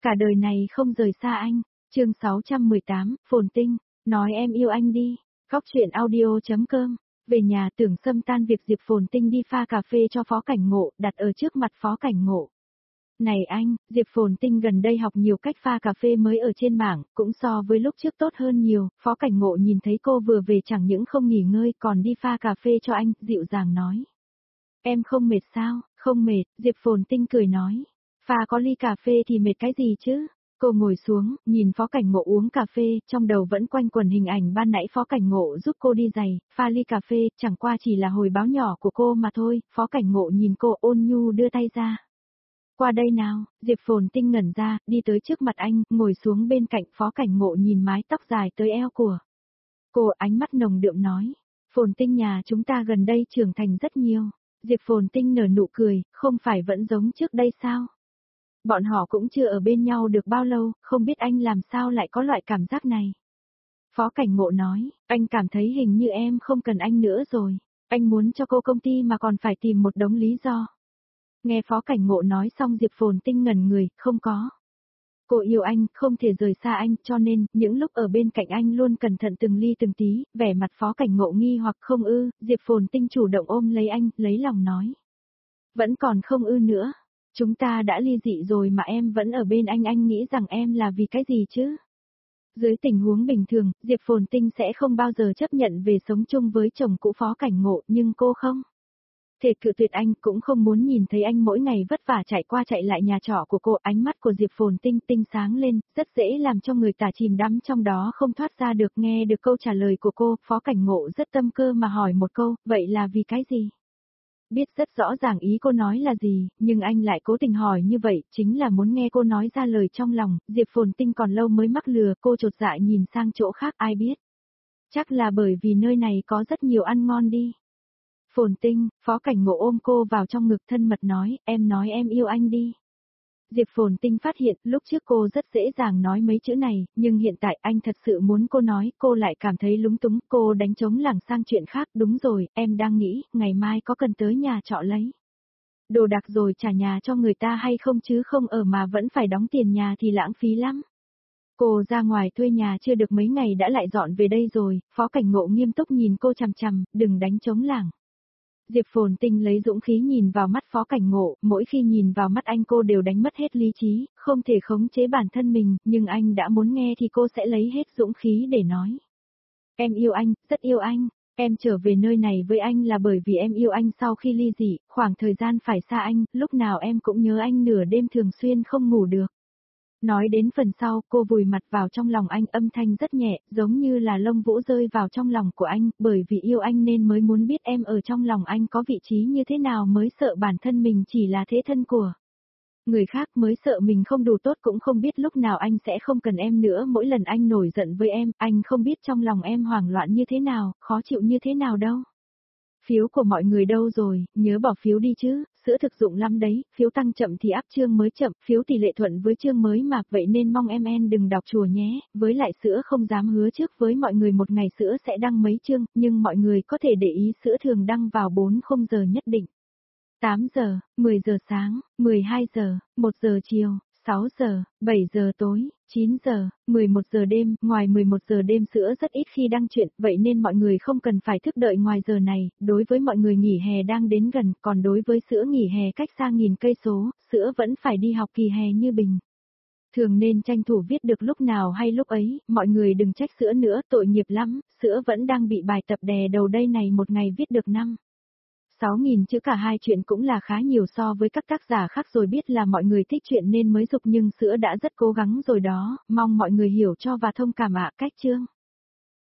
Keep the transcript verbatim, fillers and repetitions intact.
cả đời này không rời xa anh. Chương sáu trăm mười tám, Phồn Tinh, nói em yêu anh đi. Góc truyện audio chấm com. Về nhà Tưởng Sâm tan việc Diệp Phồn Tinh đi pha cà phê cho Phó Cảnh Ngộ, đặt ở trước mặt Phó Cảnh Ngộ. Này anh, Diệp Phồn Tinh gần đây học nhiều cách pha cà phê mới ở trên mạng, cũng so với lúc trước tốt hơn nhiều. Phó Cảnh Ngộ nhìn thấy cô vừa về chẳng những không nghỉ ngơi còn đi pha cà phê cho anh, dịu dàng nói. Em không mệt sao? Không mệt, Diệp Phồn Tinh cười nói. Pha có ly cà phê thì mệt cái gì chứ? Cô ngồi xuống, nhìn Phó Cảnh Ngộ uống cà phê, trong đầu vẫn quanh quẩn hình ảnh ban nãy Phó Cảnh Ngộ giúp cô đi giày, pha ly cà phê, chẳng qua chỉ là hồi báo nhỏ của cô mà thôi. Phó Cảnh Ngộ nhìn cô ôn nhu đưa tay ra. Qua đây nào, Diệp Phồn Tinh ngẩn ra, đi tới trước mặt anh, ngồi xuống bên cạnh. Phó Cảnh Ngộ nhìn mái tóc dài tới eo của cô, ánh mắt nồng đượm nói. Phồn Tinh nhà chúng ta gần đây trưởng thành rất nhiều. Diệp Phồn Tinh nở nụ cười, không phải vẫn giống trước đây sao? Bọn họ cũng chưa ở bên nhau được bao lâu, không biết anh làm sao lại có loại cảm giác này. Phó Cảnh Ngộ nói, anh cảm thấy hình như em không cần anh nữa rồi. Anh muốn cho cô công ty mà còn phải tìm một đống lý do. Nghe Phó Cảnh Ngộ nói xong Diệp Phồn Tinh ngẩn người, không có. Cô yêu anh, không thể rời xa anh, cho nên, những lúc ở bên cạnh anh luôn cẩn thận từng ly từng tí, vẻ mặt Phó Cảnh Ngộ nghi hoặc không ư, Diệp Phồn Tinh chủ động ôm lấy anh, lấy lòng nói. Vẫn còn không ư nữa. Chúng ta đã ly dị rồi mà em vẫn ở bên anh, anh nghĩ rằng em là vì cái gì chứ? Dưới tình huống bình thường, Diệp Phồn Tinh sẽ không bao giờ chấp nhận về sống chung với chồng cũ Phó Cảnh Ngộ, nhưng cô không. Thể cự tuyệt anh, cũng không muốn nhìn thấy anh mỗi ngày vất vả chạy qua chạy lại nhà trọ của cô. Ánh mắt của Diệp Phồn Tinh tinh sáng lên, rất dễ làm cho người ta chìm đắm trong đó không thoát ra được. Nghe được câu trả lời của cô, Phó Cảnh Ngộ rất tâm cơ mà hỏi một câu, vậy là vì cái gì? Biết rất rõ ràng ý cô nói là gì, nhưng anh lại cố tình hỏi như vậy, chính là muốn nghe cô nói ra lời trong lòng. Diệp Phồn Tinh còn lâu mới mắc lừa, cô chột dạ nhìn sang chỗ khác, ai biết. Chắc là bởi vì nơi này có rất nhiều ăn ngon đi. Phồn Tinh, Phó Cảnh Ngộ ôm cô vào trong ngực thân mật nói, em nói em yêu anh đi. Diệp Phồn Tinh phát hiện, lúc trước cô rất dễ dàng nói mấy chữ này, nhưng hiện tại anh thật sự muốn cô nói, cô lại cảm thấy lúng túng, cô đánh trống lảng sang chuyện khác. Đúng rồi, em đang nghĩ, ngày mai có cần tới nhà trọ lấy đồ đạc rồi trả nhà cho người ta hay không, chứ không ở mà vẫn phải đóng tiền nhà thì lãng phí lắm. Cô ra ngoài thuê nhà chưa được mấy ngày đã lại dọn về đây rồi. Phó Cảnh Ngộ nghiêm túc nhìn cô chằm chằm, đừng đánh trống lảng. Diệp Phồn Tinh lấy dũng khí nhìn vào mắt Phó Cảnh Ngộ, mỗi khi nhìn vào mắt anh cô đều đánh mất hết lý trí, không thể khống chế bản thân mình, nhưng anh đã muốn nghe thì cô sẽ lấy hết dũng khí để nói. Em yêu anh, rất yêu anh, em trở về nơi này với anh là bởi vì em yêu anh. Sau khi ly dị, khoảng thời gian phải xa anh, lúc nào em cũng nhớ anh, nửa đêm thường xuyên không ngủ được. Nói đến phần sau, cô vùi mặt vào trong lòng anh, âm thanh rất nhẹ, giống như là lông vũ rơi vào trong lòng của anh, bởi vì yêu anh nên mới muốn biết em ở trong lòng anh có vị trí như thế nào, mới sợ bản thân mình chỉ là thế thân của người khác, mới sợ mình không đủ tốt, cũng không biết lúc nào anh sẽ không cần em nữa. Mỗi lần anh nổi giận với em, anh không biết trong lòng em hoảng loạn như thế nào, khó chịu như thế nào đâu. Phiếu của mọi người đâu rồi, nhớ bỏ phiếu đi chứ, sữa thực dụng lắm đấy, phiếu tăng chậm thì áp chương mới chậm, phiếu tỷ lệ thuận với chương mới mà, vậy nên mong em en đừng đọc chùa nhé, với lại sữa không dám hứa trước với mọi người một ngày sữa sẽ đăng mấy chương, nhưng mọi người có thể để ý sữa thường đăng vào bốn khung giờ nhất định. tám giờ, mười giờ sáng, mười hai giờ, một giờ chiều, sáu giờ, bảy giờ tối, chín giờ, mười một giờ đêm. Ngoài mười một giờ đêm sữa rất ít khi đăng chuyện, vậy nên mọi người không cần phải thức đợi ngoài giờ này. Đối với mọi người nghỉ hè đang đến gần, còn đối với sữa nghỉ hè cách xa nghìn cây số, sữa vẫn phải đi học kỳ hè như bình thường nên tranh thủ viết được lúc nào hay lúc ấy. Mọi người đừng trách sữa nữa, tội nghiệp lắm, sữa vẫn đang bị bài tập đè đầu đây này, một ngày viết được năm sáu nghìn chữ cả hai chuyện cũng là khá nhiều so với các tác giả khác rồi, biết là mọi người thích chuyện nên mới dục, nhưng sữa đã rất cố gắng rồi đó, mong mọi người hiểu cho và thông cảm ạ. Cách chương